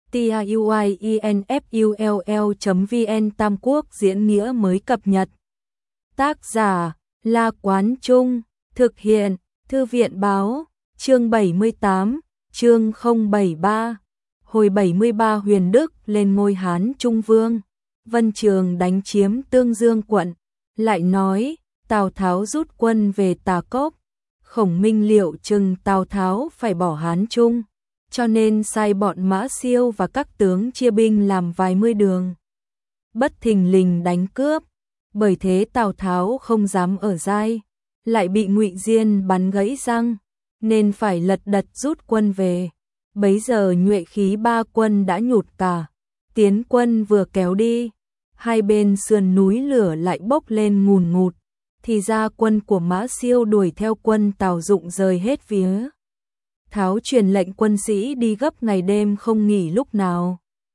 tiuinfull.vn Tam Quốc diễn nghĩa mới cập nhật. Tác giả La Quán Trung, thực hiện Thư viện Báo, chương 78, chương 073. Hồi 73 Huyền Đức lên ngôi Hán Trung Vương, Vân Trường đánh chiếm Tương Dương quận, lại nói Tào Tháo rút quân về Tà Cốc. Khổng Minh liệu chừng Tào Tháo phải bỏ Hán Trung, cho nên sai bọn Mã Siêu và các tướng chia binh làm vài mươi đường, bất thình lình đánh cướp. Bởi thế Tào Tháo không dám ở dai, lại bị Ngụy Diên bắn gãy răng, nên phải lật đật rút quân về. Bấy giờ nhuệ khí ba quân đã nhụt cả, tiến quân vừa kéo đi, hai bên sườn núi lửa lại bốc lên ngùn ngụt, thì ra quân của Mã Siêu đuổi theo quân Tào Dụng rời hết phía. Tháo truyền lệnh quân sĩ đi gấp ngày đêm không nghỉ lúc nào.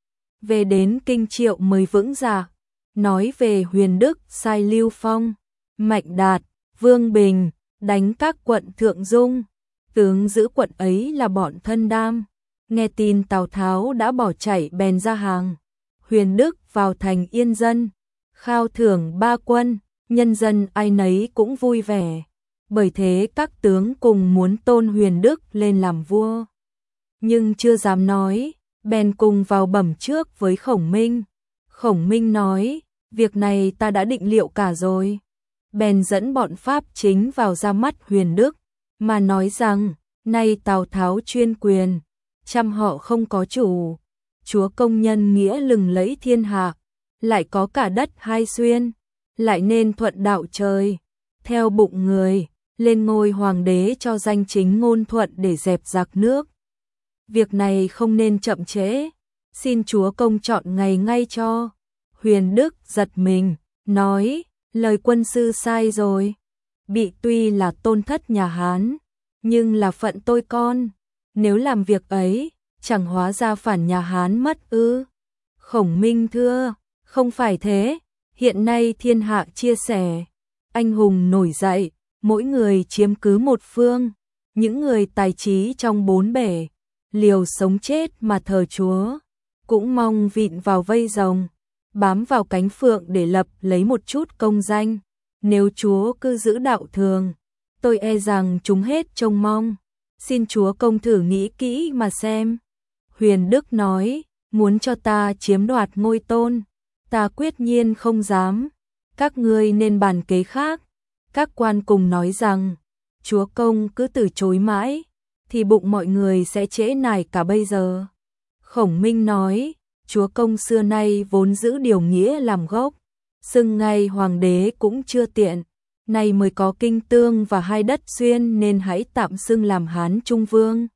Về đến Kinh Triệu mới vững dạ, nói về Huyền Đức sai Lưu Phong, Mạnh Đạt, Vương Bình đánh các quận Thượng Dung, tướng giữ quận ấy là bọn Thân Đam. Nghe tin Tào Tháo đã bỏ chạy bèn ra hàng. Huyền Đức vào thành yên dân, khao thưởng ba quân, nhân dân ai nấy cũng vui vẻ. Bởi thế các tướng cùng muốn tôn Huyền Đức lên làm vua, nhưng chưa dám nói, bèn cùng vào bẩm trước với Khổng Minh. Khổng Minh nói, việc này ta đã định liệu cả rồi. Bèn dẫn bọn Pháp chính vào ra mắt Huyền Đức, mà nói rằng, nay Tào Tháo chuyên quyền, trăm họ không có chủ, chúa công nhân nghĩa lừng lẫy thiên hạ, lại có cả đất hai xuyên, lại nên thuận đạo trời, theo bụng người, lên ngôi hoàng đế cho danh chính ngôn thuận để dẹp giặc nước. Việc này không nên chậm trễ, xin chúa công chọn ngày ngay cho. Huyền Đức giật mình, nói, lời quân sư sai rồi, bị tuy là tôn thất nhà Hán, nhưng là phận tôi con, nếu làm việc ấy, chẳng hóa ra phản nhà Hán mất ư? Khổng Minh thưa, không phải thế, hiện nay thiên hạ chia sẻ, anh hùng nổi dậy, mỗi người chiếm cứ một phương, những người tài trí trong bốn bể, liều sống chết mà thờ chúa, cũng mong vịn vào vây rồng, bám vào cánh phượng để lập lấy một chút công danh. Nếu chúa cứ giữ đạo thường, tôi e rằng chúng hết trông mong. Xin chúa công thử nghĩ kỹ mà xem. Huyền Đức nói, muốn cho ta chiếm đoạt ngôi tôn, ta quyết nhiên không dám. Các ngươi nên bàn kế khác. Các quan cùng nói rằng, chúa công cứ từ chối mãi, thì bụng mọi người sẽ trễ nải cả bây giờ. Khổng Minh nói, chúa công xưa nay vốn giữ điều nghĩa làm gốc, xưng ngay hoàng đế cũng chưa tiện, nay mới có Kinh Tương và hai đất xuyên nên hãy tạm xưng làm Hán Trung Vương.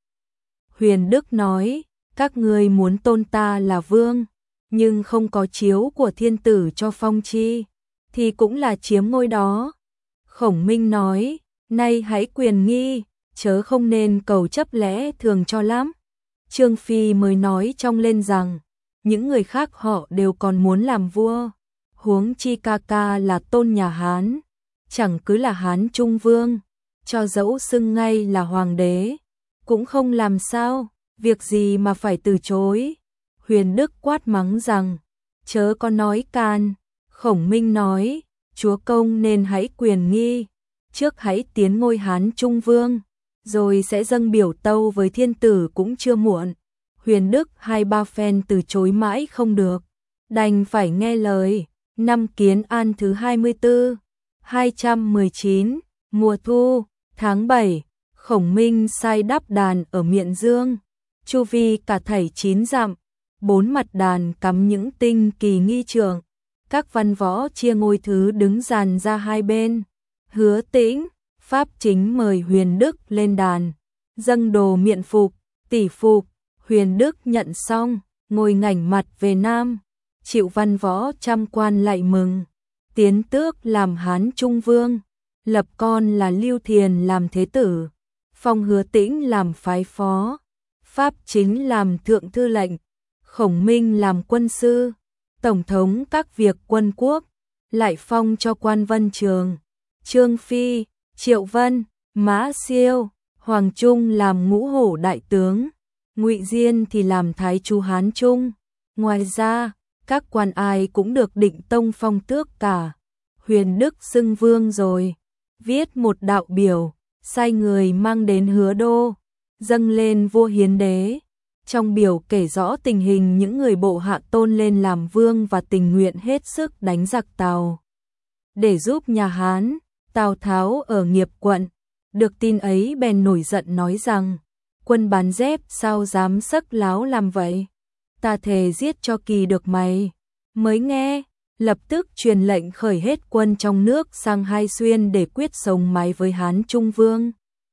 Huyền Đức nói, các ngươi muốn tôn ta là vương, nhưng không có chiếu của thiên tử cho phong chi, thì cũng là chiếm ngôi đó. Khổng Minh nói, nay hãy quyền nghi, chớ không nên cầu chấp lẽ thường cho lắm. Trương Phi mới nói trong lên rằng, những người khác họ đều còn muốn làm vua, huống chi ca ca là tôn nhà Hán, chẳng cứ là Hán Trung Vương, cho dẫu xưng ngay là hoàng đế, cũng không làm sao, việc gì mà phải từ chối. Huyền Đức quát mắng rằng, chớ có nói can. Khổng Minh nói, chúa công nên hãy quyền nghi, trước hãy tiến ngôi Hán Trung Vương, rồi sẽ dâng biểu tâu với thiên tử cũng chưa muộn. Huyền Đức hai ba phen từ chối mãi không được, đành phải nghe lời. Năm Kiến An thứ 24, 219, mùa thu, tháng 7, Khổng Minh sai đắp đàn ở Miện Dương, chu vi cả thảy 9 dặm, 4 mặt đàn cắm những tinh kỳ nghi trượng, các văn võ chia ngôi thứ đứng dàn ra hai bên. Hứa Tĩnh, Pháp chính mời Huyền Đức lên đàn, dâng đồ miện phục, tỷ phục. Huyền Đức nhận xong, ngồi ngảnh mặt về Nam, chịu văn võ trăm quan lại mừng, tiến tước làm Hán Trung Vương, lập con là Lưu Thiền làm thế tử, phong Hứa Tĩnh làm phái phó, Pháp chính làm thượng thư lệnh, Khổng Minh làm quân sư, tổng thống các việc quân quốc, lại phong cho quan Vân Trường, Trương Phi, Triệu Vân, Mã Siêu, Hoàng Trung làm ngũ hổ đại tướng. Ngụy Diên thì làm thái chú Hán Trung. Ngoài ra, các quan ai cũng được Định Tông phong tước cả. Huyền Đức xưng vương rồi, viết một đạo biểu, sai người mang đến Hứa Đô, dâng lên vua Hiến Đế. Trong biểu kể rõ tình hình những người bộ hạ tôn lên làm vương và tình nguyện hết sức đánh giặc Tào để giúp nhà Hán. Tào Tháo ở Nghiệp quận, được tin ấy bèn nổi giận nói rằng: quân bán dép sao dám sấc láo làm vậy? Ta thề giết cho kỳ được mày. Mới nghe, lập tức truyền lệnh khởi hết quân trong nước sang Hai Xuyên để quyết sống mái với Hán Trung Vương.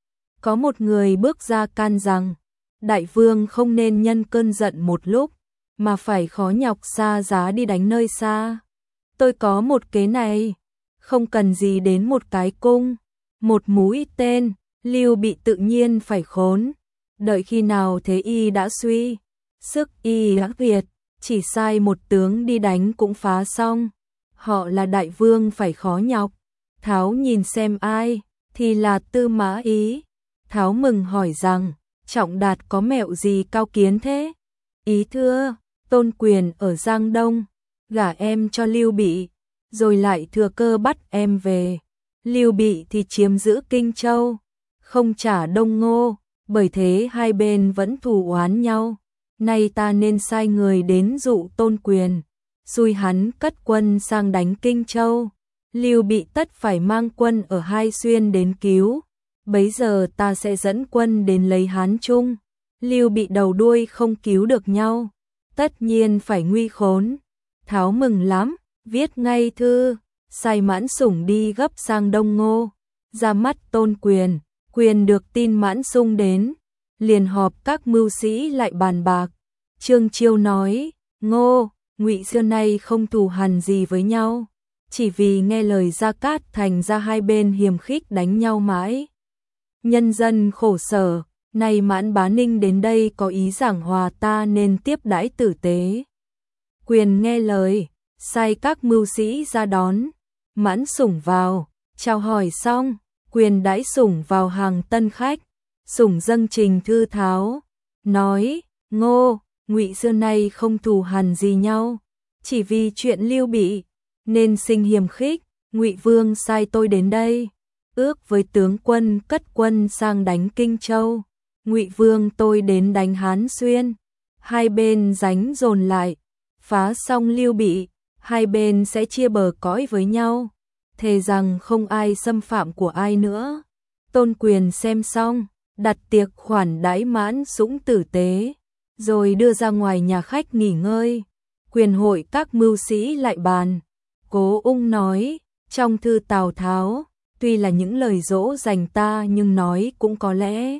Có một người bước ra can rằng: đại vương không nên nhân cơn giận một lúc, mà phải khó nhọc xa giá đi đánh nơi xa. Tôi có một kế này, không cần gì đến một cái cung, một mũi tên, Lưu Bị tự nhiên phải khốn. Đợi khi nào thế y đã suy sức y đã tuyệt, chỉ sai một tướng đi đánh cũng phá xong. Họ là đại vương phải khó nhọc. Tháo nhìn xem ai, thì là Tư Mã Ý. Tháo mừng hỏi rằng: Trọng Đạt có mẹo gì cao kiến thế? Ý thưa, Tôn Quyền ở Giang Đông, gả em cho Lưu Bị, rồi lại thừa cơ bắt em về. Lưu Bị thì chiếm giữ Kinh Châu, không trả Đông Ngô, bởi thế hai bên vẫn thù oán nhau. Nay ta nên sai người đến dụ Tôn Quyền, xui hắn cất quân sang đánh Kinh Châu. Lưu Bị tất phải mang quân ở Hai Xuyên đến cứu. Bấy giờ ta sẽ dẫn quân đến lấy Hán Trung. Lưu Bị đầu đuôi không cứu được nhau, tất nhiên phải nguy khốn. Tháo mừng lắm, viết ngay thư, sai Mãn Sủng đi gấp sang Đông Ngô, ra mắt Tôn Quyền. Quyền được tin Mãn Sung đến, liền họp các mưu sĩ lại bàn bạc. Trương Chiêu nói: Ngô, Ngụy xưa nay không thù hằn gì với nhau, chỉ vì nghe lời Gia Cát thành ra hai bên hiềm khích đánh nhau mãi, nhân dân khổ sở. Nay Mãn Bá Ninh đến đây có ý giảng hòa, ta nên tiếp đãi tử tế. Quyền nghe lời, sai các mưu sĩ ra đón. Mãn Sủng vào, chào hỏi xong, Quyền đãi Sủng vào hàng tân khách. Sủng dâng trình thư Tháo, nói: Ngô, Ngụy xưa nay không thù hằn gì nhau, chỉ vì chuyện Lưu Bị nên sinh hiềm khích. Ngụy Vương sai tôi đến đây, ước với tướng quân cất quân sang đánh Kinh Châu. Ngụy Vương tôi đến đánh Hán Xuyên, hai bên đánh dồn lại, phá xong Lưu Bị, hai bên sẽ chia bờ cõi với nhau, thề rằng không ai xâm phạm của ai nữa. Tôn Quyền xem xong, đặt tiệc khoản đãi Mãn Sủng tử tế, rồi đưa ra ngoài nhà khách nghỉ ngơi. Quyền hội các mưu sĩ lại bàn. Cố Ung nói: trong thư Tào Tháo, tuy là những lời dỗ dành ta nhưng nói cũng có lẽ.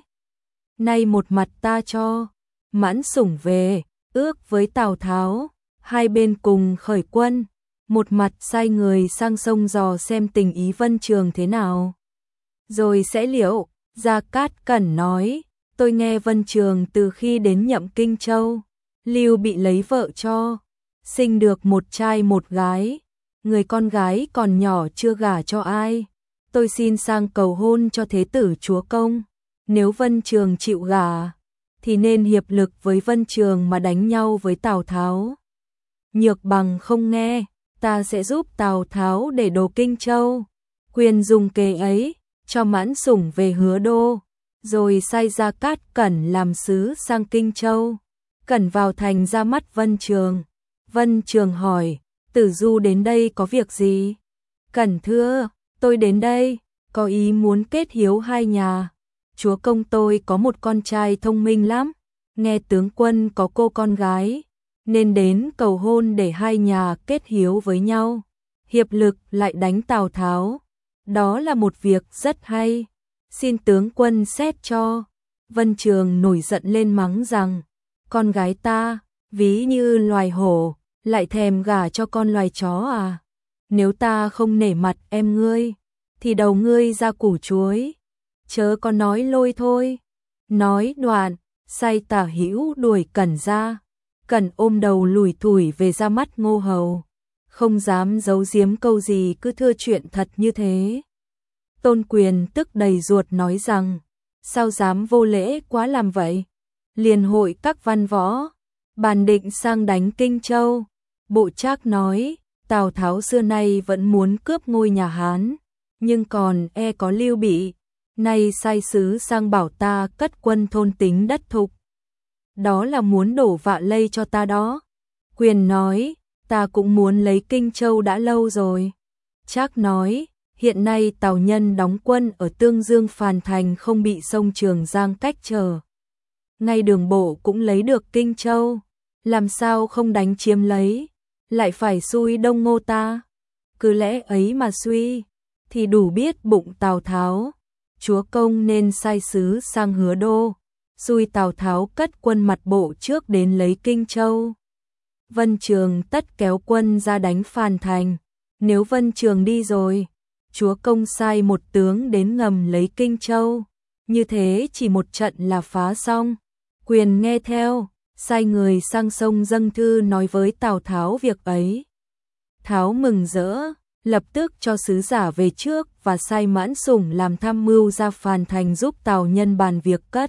Nay một mặt ta cho Mãn Sủng về, ước với Tào Tháo, hai bên cùng khởi quân. Một mặt sai người sang sông dò xem tình ý Vân Trường thế nào, rồi sẽ liệu. Gia Cát Cẩn nói: tôi nghe Vân Trường từ khi đến nhậm Kinh Châu, Lưu Bị lấy vợ cho, sinh được một trai một gái, người con gái còn nhỏ chưa gả cho ai. Tôi xin sang cầu hôn cho thế tử chúa công. Nếu Vân Trường chịu gả, thì nên hiệp lực với Vân Trường mà đánh nhau với Tào Tháo. Nhược Bằng không nghe, ta sẽ giúp Tào Tháo để đồ Kinh Châu. Quyền dùng kế ấy, cho Mãn Sủng về Hứa Đô, rồi sai Gia Cát Cẩn làm sứ sang Kinh Châu. Cẩn vào thành ra mắt Vân Trường. Vân Trường hỏi: Tử Du đến đây có việc gì? Cẩn thưa: tôi đến đây có ý muốn kết hiếu hai nhà. Chúa công tôi có một con trai thông minh lắm, nghe tướng quân có cô con gái, nên đến cầu hôn để hai nhà kết hiếu với nhau, hiệp lực lại đánh Tào Tháo. Đó là một việc rất hay, xin tướng quân xét cho. Vân Trường nổi giận lên mắng rằng: con gái ta, ví như loài hổ, lại thèm gả cho con loài chó à? Nếu ta không nể mặt em ngươi, thì đầu ngươi ra củ chuối. Chớ có nói lôi thôi. Nói đoạn, sai Tả Hữu đuổi Cẩn ra. Cẩn ôm đầu lủi thủi về ra mắt Ngô Hầu, không dám giấu giếm câu gì, cứ thưa chuyện thật như thế. Tôn Quyền tức đầy ruột nói rằng: sao dám vô lễ quá làm vậy? liền hội các văn võ, bàn định sang đánh Kinh Châu. Bộ Trác nói, Tào Tháo xưa nay vẫn muốn cướp ngôi nhà Hán, nhưng còn có Lưu Bị, nay sai sứ sang bảo ta cất quân thôn tính đất Thục. Đó là muốn đổ vạ lây cho ta đó. Quyền nói, ta cũng muốn lấy Kinh Châu đã lâu rồi. Trác nói, hiện nay Tào nhân đóng quân ở Tương Dương Phàn Thành không bị sông Trường Giang cách trở. Ngay đường bộ cũng lấy được Kinh Châu, làm sao không đánh chiếm lấy, lại phải xui Đông Ngô ta. Cứ lẽ ấy mà suy, thì đủ biết bụng Tào Tháo. Chúa công nên sai sứ sang Hứa Đô, xui Tào Tháo cất quân mặt bộ trước đến lấy Kinh Châu. Vân Trường tất kéo quân ra đánh Phàn Thành. Nếu Vân Trường đi rồi, chúa công sai một tướng đến ngầm lấy Kinh Châu. Như thế chỉ một trận là phá xong. Quyền nghe theo, sai người sang sông dâng thư nói với Tào Tháo việc ấy. Tháo mừng rỡ, lập tức cho sứ giả về trước và sai Mãn Sủng làm tham mưu ra Phàn Thành giúp Tào nhân bàn việc cất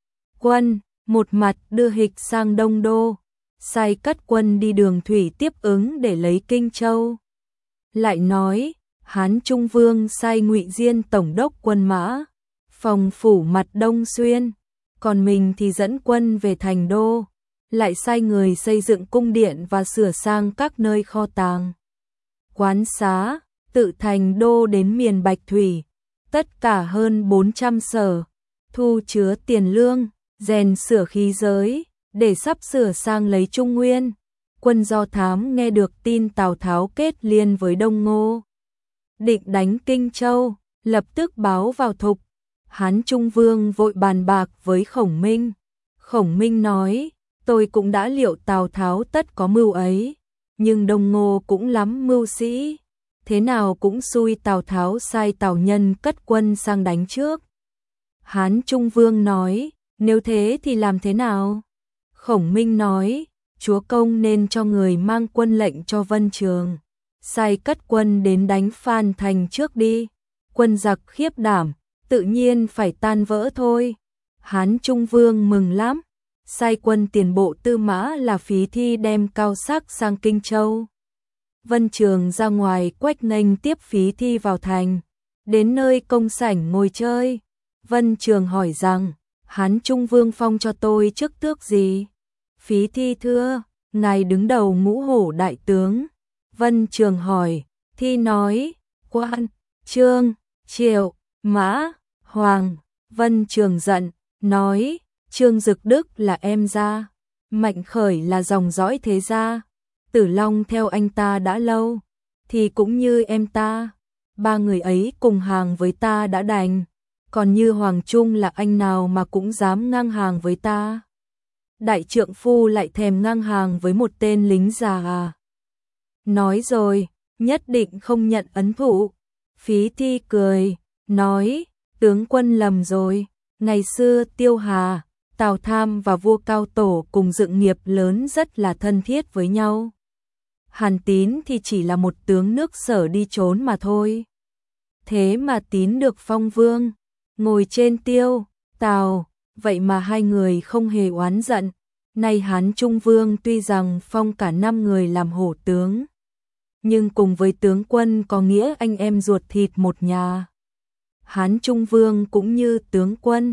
quân. Một mặt đưa Hịch sang Đông Đô, sai cất quân đi đường thủy tiếp ứng để lấy Kinh Châu. Lại nói, Hán Trung Vương sai Ngụy Diên tổng đốc quân mã, phòng phủ mặt Đông Xuyên, còn mình thì dẫn quân về thành đô, lại sai người xây dựng cung điện và sửa sang các nơi kho tàng, quán xá, tự thành đô đến miền Bạch Thủy, tất cả hơn 400 sở, thu chứa tiền lương, rèn sửa khí giới, để sắp sửa sang lấy Trung Nguyên. Quân Do Thám nghe được tin Tào Tháo kết liên với Đông Ngô, định đánh Kinh Châu, lập tức báo vào Thục. Hán Trung Vương vội bàn bạc với Khổng Minh. Khổng Minh nói, tôi cũng đã liệu Tào Tháo tất có mưu ấy, nhưng Đông Ngô cũng lắm mưu sĩ, thế nào cũng xui Tào Tháo sai Tào nhân cất quân sang đánh trước. Hán Trung Vương nói, nếu thế thì làm thế nào? Khổng Minh nói, chúa công nên cho người mang quân lệnh cho Vân Trường, sai cất quân đến đánh Phàn Thành trước đi. Quân giặc khiếp đảm, tự nhiên phải tan vỡ thôi. Hán Trung Vương mừng lắm, sai quân tiền bộ tư mã là Phí Thi đem Cao Sắc sang Kinh Châu. Vân Trường ra ngoài quách nghênh tiếp Phí Thi vào thành, đến nơi công sảnh ngồi chơi. Vân Trường hỏi rằng, Hán Trung Vương phong cho tôi chức tước gì? Phí Thi thưa, ngài đứng đầu ngũ hổ đại tướng. Vân Trường hỏi, Thi nói, Quan, Trương, Triệu, Mã, Hoàng. Vân Trường giận, nói, Trương Dực Đức là em gia, Mạnh Khởi là dòng dõi thế gia, Tử Long theo anh ta đã lâu, thì cũng như em ta, ba người ấy cùng hàng với ta đã đành, còn như Hoàng Trung là anh nào mà cũng dám ngang hàng với ta. Đại trượng phu lại thèm ngang hàng với một tên lính già à? Nói rồi, nhất định không nhận ấn thụ. Phí Thi cười, nói, tướng quân lầm rồi, ngày xưa Tiêu Hà, Tào Tham và vua Cao Tổ cùng dựng nghiệp lớn rất là thân thiết với nhau. Hàn Tín thì chỉ là một tướng nước Sở đi trốn mà thôi. Thế mà Tín được phong vương, ngồi trên Tiêu, Tào, vậy mà hai người không hề oán giận. Nay Hán Trung Vương tuy rằng phong cả 5 người làm hổ tướng, nhưng cùng với tướng quân có nghĩa anh em ruột thịt một nhà. Hán Trung Vương cũng như tướng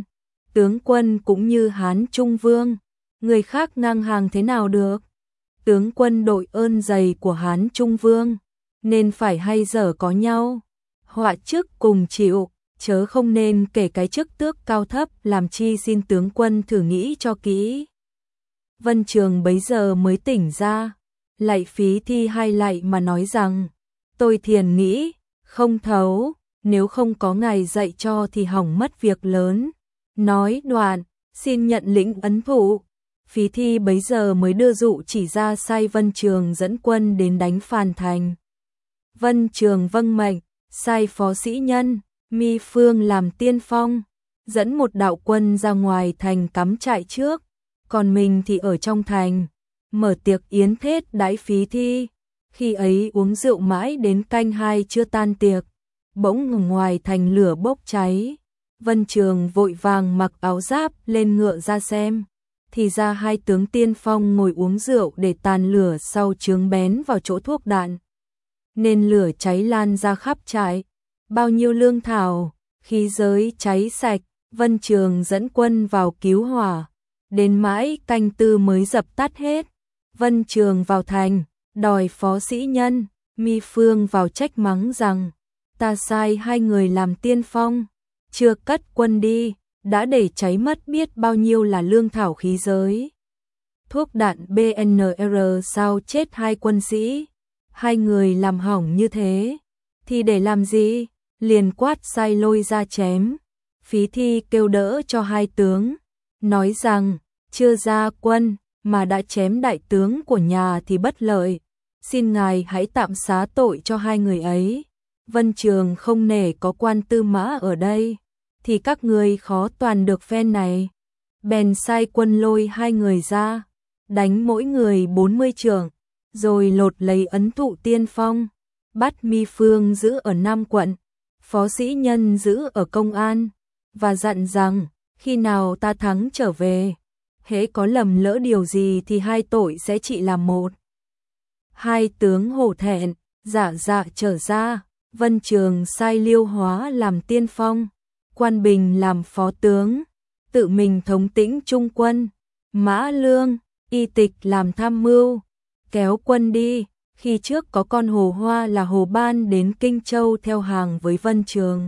quân cũng như Hán Trung Vương, người khác ngang hàng thế nào được? Tướng quân đội ơn dày của Hán Trung Vương, nên phải hay dở có nhau, họa chức cùng chịu, chớ không nên kể cái chức tước cao thấp, làm chi xin tướng quân thử nghĩ cho kỹ. Vân Trường bấy giờ mới tỉnh ra, lạy Phí Thi hai lạy mà nói rằng, tôi thiền nghĩ, không thấu, nếu không có ngài dạy cho thì hỏng mất việc lớn. Nói đoạn, xin nhận lĩnh ấn thụ. Phí Thi bấy giờ mới đưa dụ chỉ ra sai Vân Trường dẫn quân đến đánh Phàn Thành. Vân Trường vâng mệnh, sai phó sĩ nhân, Mi Phương làm tiên phong, dẫn một đạo quân ra ngoài thành cắm trại trước, còn mình thì ở trong thành, mở tiệc yến thết đãi Phí Thi. Khi ấy uống rượu mãi đến canh 2 chưa tan tiệc, bỗng ở ngoài thành lửa bốc cháy. Vân Trường vội vàng mặc áo giáp lên ngựa ra xem, thì ra hai tướng tiên phong ngồi uống rượu để tàn lửa sau chướng bén vào chỗ thuốc đạn. Nên lửa cháy lan ra khắp trại, bao nhiêu lương thảo, khí giới cháy sạch, Vân Trường dẫn quân vào cứu hỏa, đến mãi canh tư mới dập tắt hết. Vân Trường vào thành, đòi Phó Sĩ Nhân, Mi Phương vào trách mắng rằng, ta sai hai người làm tiên phong, chưa cất quân đi, đã để cháy mất biết bao nhiêu là lương thảo khí giới. Thuốc đạn BNR sao chết hai quân sĩ, hai người làm hỏng như thế, thì để làm gì, liền quát sai lôi ra chém. Phí Thi kêu đỡ cho hai tướng, nói rằng, chưa ra quân, mà đã chém đại tướng của nhà thì bất lợi, xin ngài hãy tạm xá tội cho hai người ấy. Vân Trường không nể có quan Tư Mã ở đây, thì các người khó toàn được phen này. Bèn sai quân lôi hai người ra, đánh mỗi người 40 chưởng, rồi lột lấy ấn thụ tiên phong, bắt Mi Phương giữ ở Nam quận, Phó Sĩ Nhân giữ ở Công an, và dặn rằng, khi nào ta thắng trở về, hễ có lầm lỡ điều gì thì hai tội sẽ trị làm một. Hai tướng hổ thẹn, dạ trở ra, Vân Trường sai Liêu Hóa làm tiên phong, Quan Bình làm phó tướng, tự mình thống tĩnh trung quân, Mã Lương, Y Tịch làm tham mưu, kéo quân đi. Khi trước có con Hồ Hoa là Hồ Ban đến Kinh Châu theo hàng với Vân Trường.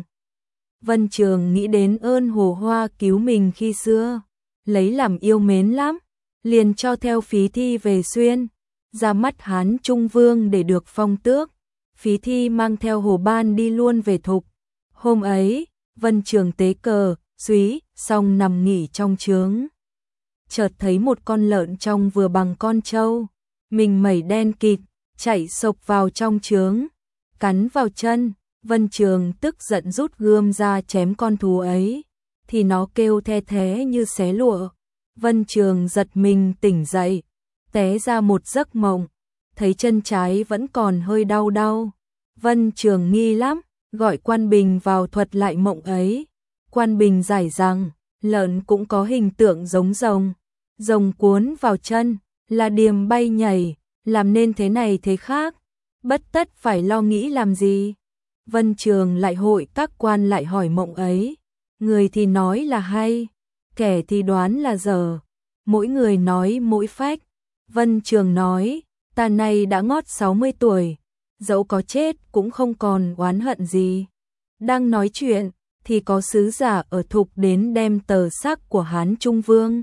Vân Trường nghĩ đến ơn Hồ Hoa cứu mình khi xưa, lấy làm yêu mến lắm, liền cho theo Phí Thi về Xuyên, ra mắt Hán Trung Vương để được phong tước. Phí Thi mang theo Hồ Ban đi luôn về Thục. Hôm ấy, Vân Trường tế cờ, súy, xong nằm nghỉ trong trướng. Chợt thấy một con lợn trông vừa bằng con trâu, mình mẩy đen kịt, chạy sộc vào trong trướng, cắn vào chân. Vân Trường tức giận rút gươm ra chém con thú ấy, thì nó kêu the thé như xé lụa. Vân Trường giật mình tỉnh dậy, té ra một giấc mộng, thấy chân trái vẫn còn hơi đau đau. Vân Trường nghi lắm, gọi Quan Bình vào thuật lại mộng ấy. Quan Bình giải rằng, lợn cũng có hình tượng giống rồng, rồng cuốn vào chân, là điềm bay nhảy, làm nên thế này thế khác, bất tất phải lo nghĩ làm gì. Vân Trường lại hội các quan lại hỏi mộng ấy, người thì nói là hay, kẻ thì đoán là dở, mỗi người nói mỗi phách. Vân Trường nói, ta nay đã ngót 60 tuổi, dẫu có chết cũng không còn oán hận gì. Đang nói chuyện, thì có sứ giả ở Thục đến đem tờ xác của Hán Trung Vương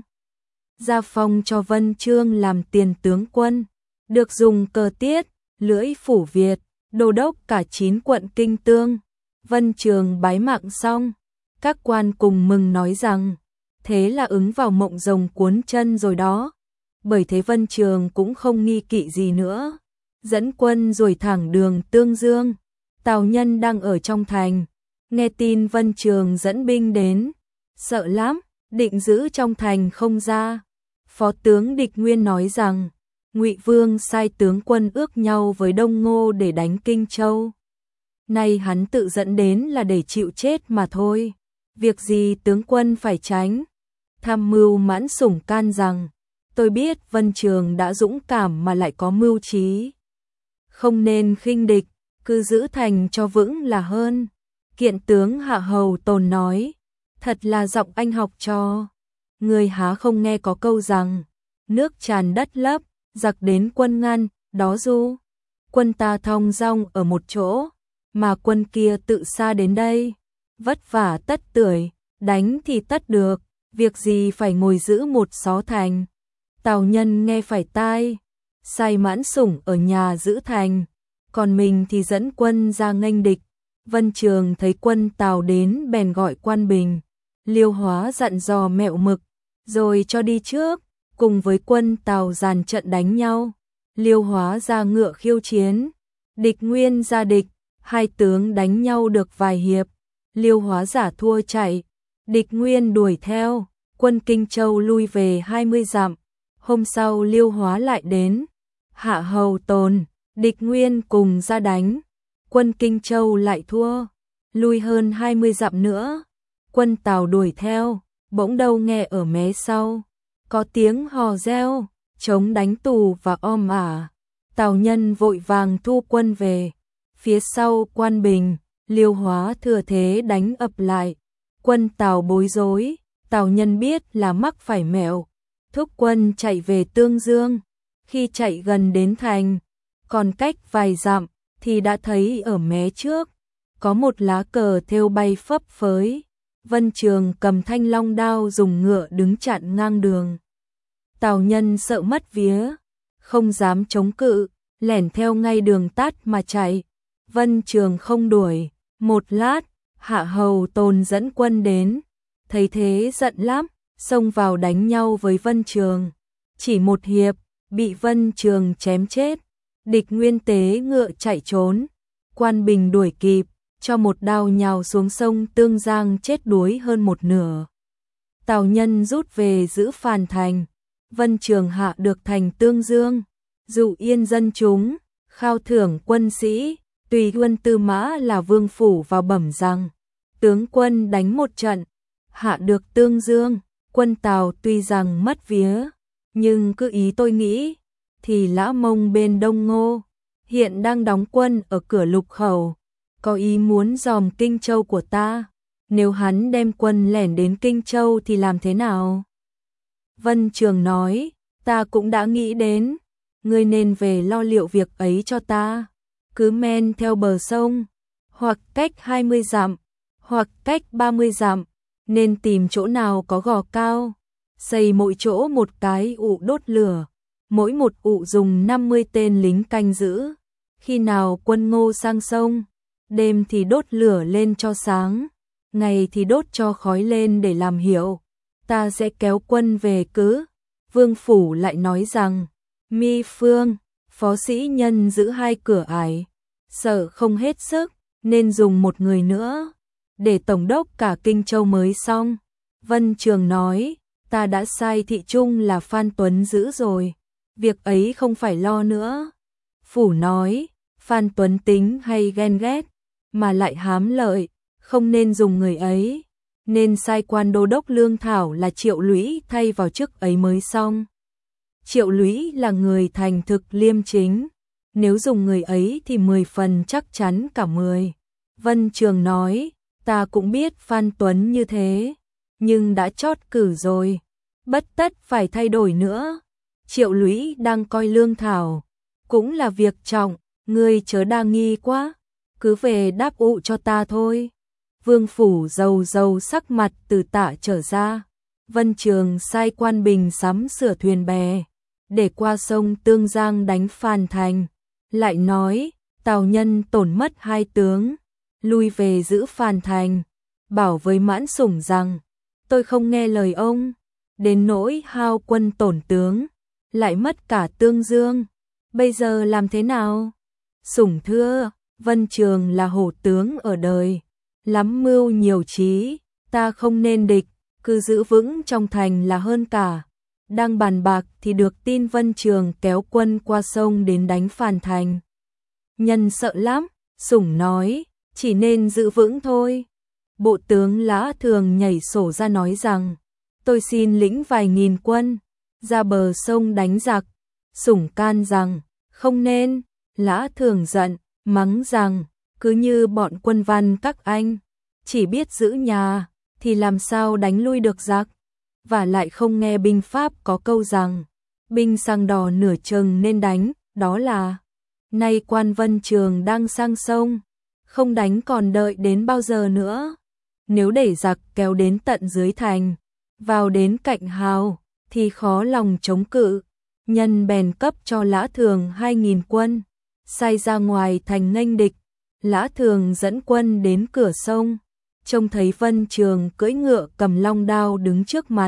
ra phong cho Vân Chương làm tiền tướng quân, được dùng cờ tiết, lưỡi phủ Việt, đô đốc cả 9 quận Kinh Tương. Vân Trường bái mạng xong, các quan cùng mừng nói rằng, thế là ứng vào mộng rồng cuốn chân rồi đó. Bởi thế Vân Trường cũng không nghi kỵ gì nữa, dẫn quân rồi thẳng đường Tương Dương. Tào Nhân đang ở trong thành, nghe tin Vân Trường dẫn binh đến, sợ lắm, định giữ trong thành không ra. Phó tướng Địch Nguyên nói rằng, Ngụy Vương sai tướng quân ước nhau với Đông Ngô để đánh Kinh Châu. Nay hắn tự dẫn đến là để chịu chết mà thôi, việc gì tướng quân phải tránh. Tham mưu Mãn Sủng can rằng, tôi biết Vân Trường đã dũng cảm mà lại có mưu trí, không nên khinh địch, cứ giữ thành cho vững là hơn. Kiện tướng Hạ Hầu Tồn nói, thật là giọng anh học trò. Người há không nghe có câu rằng, nước tràn đất lấp, giặc đến quân ngăn, đó du. Quân ta thong dong ở một chỗ, mà quân kia tự xa đến đây. Vất vả tất tưởi, đánh thì tất được, việc gì phải ngồi giữ một xó thành. Tào Nhân nghe phải tai, sai Mãn Sủng ở nhà giữ thành, còn mình thì dẫn quân ra nghênh địch. Vân Trường thấy quân Tào đến bèn gọi Quan Bình, Liêu Hóa dặn dò Mẹo Mực, rồi cho đi trước, cùng với quân Tào dàn trận đánh nhau. Liêu Hóa ra ngựa khiêu chiến, Địch Nguyên ra địch, hai tướng đánh nhau được vài hiệp, Liêu Hóa giả thua chạy, Địch Nguyên đuổi theo, quân Kinh Châu lui về 20 dặm. Hôm sau Liêu Hóa lại đến, Hạ Hầu Tồn, Địch Nguyên cùng ra đánh, quân Kinh Châu lại thua, lui hơn 20 dặm nữa. Quân Tào đuổi theo, bỗng đâu nghe ở mé sau, có tiếng hò reo, chống đánh tù và om ả. Tào Nhân vội vàng thu quân về. Phía sau Quan Bình, Liêu Hóa thừa thế đánh ập lại. Quân Tào bối rối, Tào Nhân biết là mắc phải mẹo, thúc quân chạy về Tương Dương. Khi chạy gần đến thành, còn cách vài dặm thì đã thấy ở mé trước có một lá cờ thêu bay phấp phới. Vân Trường cầm thanh long đao dùng ngựa đứng chặn ngang đường. Tào Nhân sợ mất vía, không dám chống cự, lẻn theo ngay đường tắt mà chạy. Vân Trường không đuổi, một lát, Hạ Hầu Tồn dẫn quân đến, thấy thế giận lắm, xông vào đánh nhau với Vân Trường. Chỉ một hiệp, bị Vân Trường chém chết, địch nguyên tế ngựa chạy trốn. Quan Bình đuổi kịp, cho một đao nhào xuống sông Tương Giang chết đuối hơn một nửa. Tào Nhân rút về giữ Phàn Thành, Vân Trường hạ được thành Tương Dương, dụ yên dân chúng, khao thưởng quân sĩ. Tùy quân Tư Mã là Vương Phủ vào bẩm rằng, tướng quân đánh một trận, hạ được Tương Dương. Quân Tào tuy rằng mất vía, nhưng cứ ý tôi nghĩ, thì Lã Mông bên Đông Ngô hiện đang đóng quân ở cửa Lục Khẩu, có ý muốn dòm Kinh Châu của ta. Nếu hắn đem quân lẻn đến Kinh Châu thì làm thế nào? Vân Trường nói, ta cũng đã nghĩ đến, ngươi nên về lo liệu việc ấy cho ta. Cứ men theo bờ sông, hoặc cách 20 dặm, hoặc cách 30 dặm, nên tìm chỗ nào có gò cao, xây mỗi chỗ một cái ụ đốt lửa, mỗi một ụ dùng 50 tên lính canh giữ. Khi nào quân Ngô sang sông, đêm thì đốt lửa lên cho sáng, ngày thì đốt cho khói lên để làm hiệu, ta sẽ kéo quân về cứ. Vương Phủ lại nói rằng, Mi Phương, phó sĩ nhân giữ hai cửa ải, sợ không hết sức, nên dùng một người nữa, để tổng đốc cả Kinh Châu mới xong. Vân Trường nói, ta đã sai thị trung là Phan Tuấn giữ rồi, việc ấy không phải lo nữa. Phủ nói, Phan Tuấn tính hay ghen ghét, mà lại hám lợi, không nên dùng người ấy, nên sai quan đô đốc lương thảo là Triệu Lũy thay vào chức ấy mới xong. Triệu Lũy là người thành thực liêm chính, nếu dùng người ấy thì 10 phần chắc chắn cả 10. Vân Trường nói, ta cũng biết Phan Tuấn như thế, nhưng đã chót cử rồi, bất tất phải thay đổi nữa. Triệu Lũy đang coi lương thảo, cũng là việc trọng, ngươi chớ đa nghi quá, cứ về đáp ụ cho ta thôi. Vương Phủ dầu dầu sắc mặt từ tạ trở ra. Vân Trường sai Quan Bình sắm sửa thuyền bè, để qua sông Tương Giang đánh Phàn Thành. Lại nói, Tào Nhân tổn mất 2 tướng, lui về giữ Phàn Thành, bảo với Mãn Sủng rằng, tôi không nghe lời ông, đến nỗi hao quân tổn tướng, lại mất cả Tương Dương, bây giờ làm thế nào? Sủng thưa, Vân Trường là hổ tướng ở đời, lắm mưu nhiều trí, ta không nên địch, cứ giữ vững trong thành là hơn cả. Đang bàn bạc thì được tin Vân Trường kéo quân qua sông đến đánh Phàn Thành. Nhân sợ lắm, Sủng nói, chỉ nên giữ vững thôi. Bộ tướng Lã Thường nhảy sổ ra nói rằng, tôi xin lĩnh vài nghìn quân, ra bờ sông đánh giặc. Sủng can rằng, không nên. Lã Thường giận, mắng rằng, cứ như bọn quân văn các anh, chỉ biết giữ nhà, thì làm sao đánh lui được giặc. Và lại không nghe binh pháp có câu rằng, binh sang đò nửa chừng nên đánh, đó là, nay quan Vân Trường đang sang sông, không đánh còn đợi đến bao giờ nữa. Nếu để giặc kéo đến tận dưới thành, vào đến cạnh hào, thì khó lòng chống cự. Nhân bèn cấp cho Lã Thường 2.000 quân, sai ra ngoài thành nghênh địch. Lã Thường dẫn quân đến cửa sông, trông thấy Vân Trường cưỡi ngựa cầm long đao đứng trước mặt.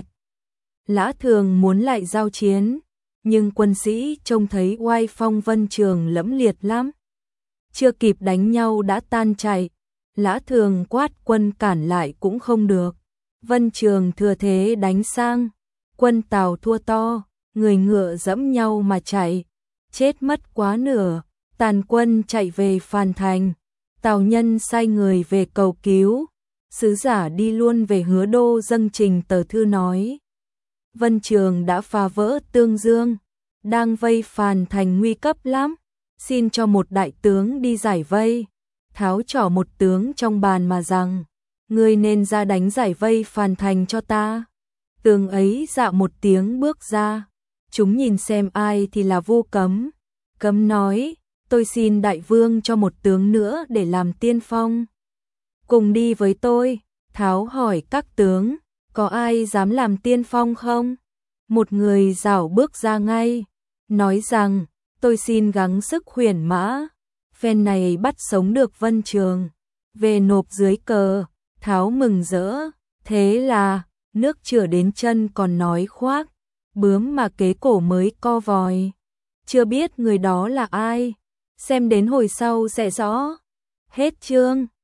Lã Thường muốn lại giao chiến, nhưng quân sĩ trông thấy oai phong Vân Trường lẫm liệt lắm. Chưa kịp đánh nhau đã tan chạy, Lã Thường quát quân cản lại cũng không được. Vân Trường thừa thế đánh sang, quân Tào thua to, người ngựa dẫm nhau mà chạy, chết mất quá nửa, tàn quân chạy về Phàn Thành. Tào Nhân sai người về cầu cứu, sứ giả đi luôn về Hứa Đô dâng trình tờ thư nói, Vân Trường đã phá vỡ Tương Dương, đang vây Phàn Thành nguy cấp lắm, xin cho một đại tướng đi giải vây. Tháo trỏ một tướng trong bàn mà rằng, ngươi nên ra đánh giải vây Phàn Thành cho ta. Tướng ấy dạ một tiếng bước ra, chúng nhìn xem ai thì là Vu Cấm. Cấm nói, tôi xin đại vương cho một tướng nữa để làm tiên phong. Cùng đi với tôi. Tháo hỏi các tướng, có ai dám làm tiên phong không? Một người rảo bước ra ngay, nói rằng, tôi xin gắng sức khuyển mã. Phen này bắt sống được Vân Trường, về nộp dưới cờ. Tháo mừng rỡ, thế là, nước chửa đến chân còn nói khoác, bướm mà kế cổ mới co vòi. Chưa biết người đó là ai, xem đến hồi sau sẽ rõ. Hết chương.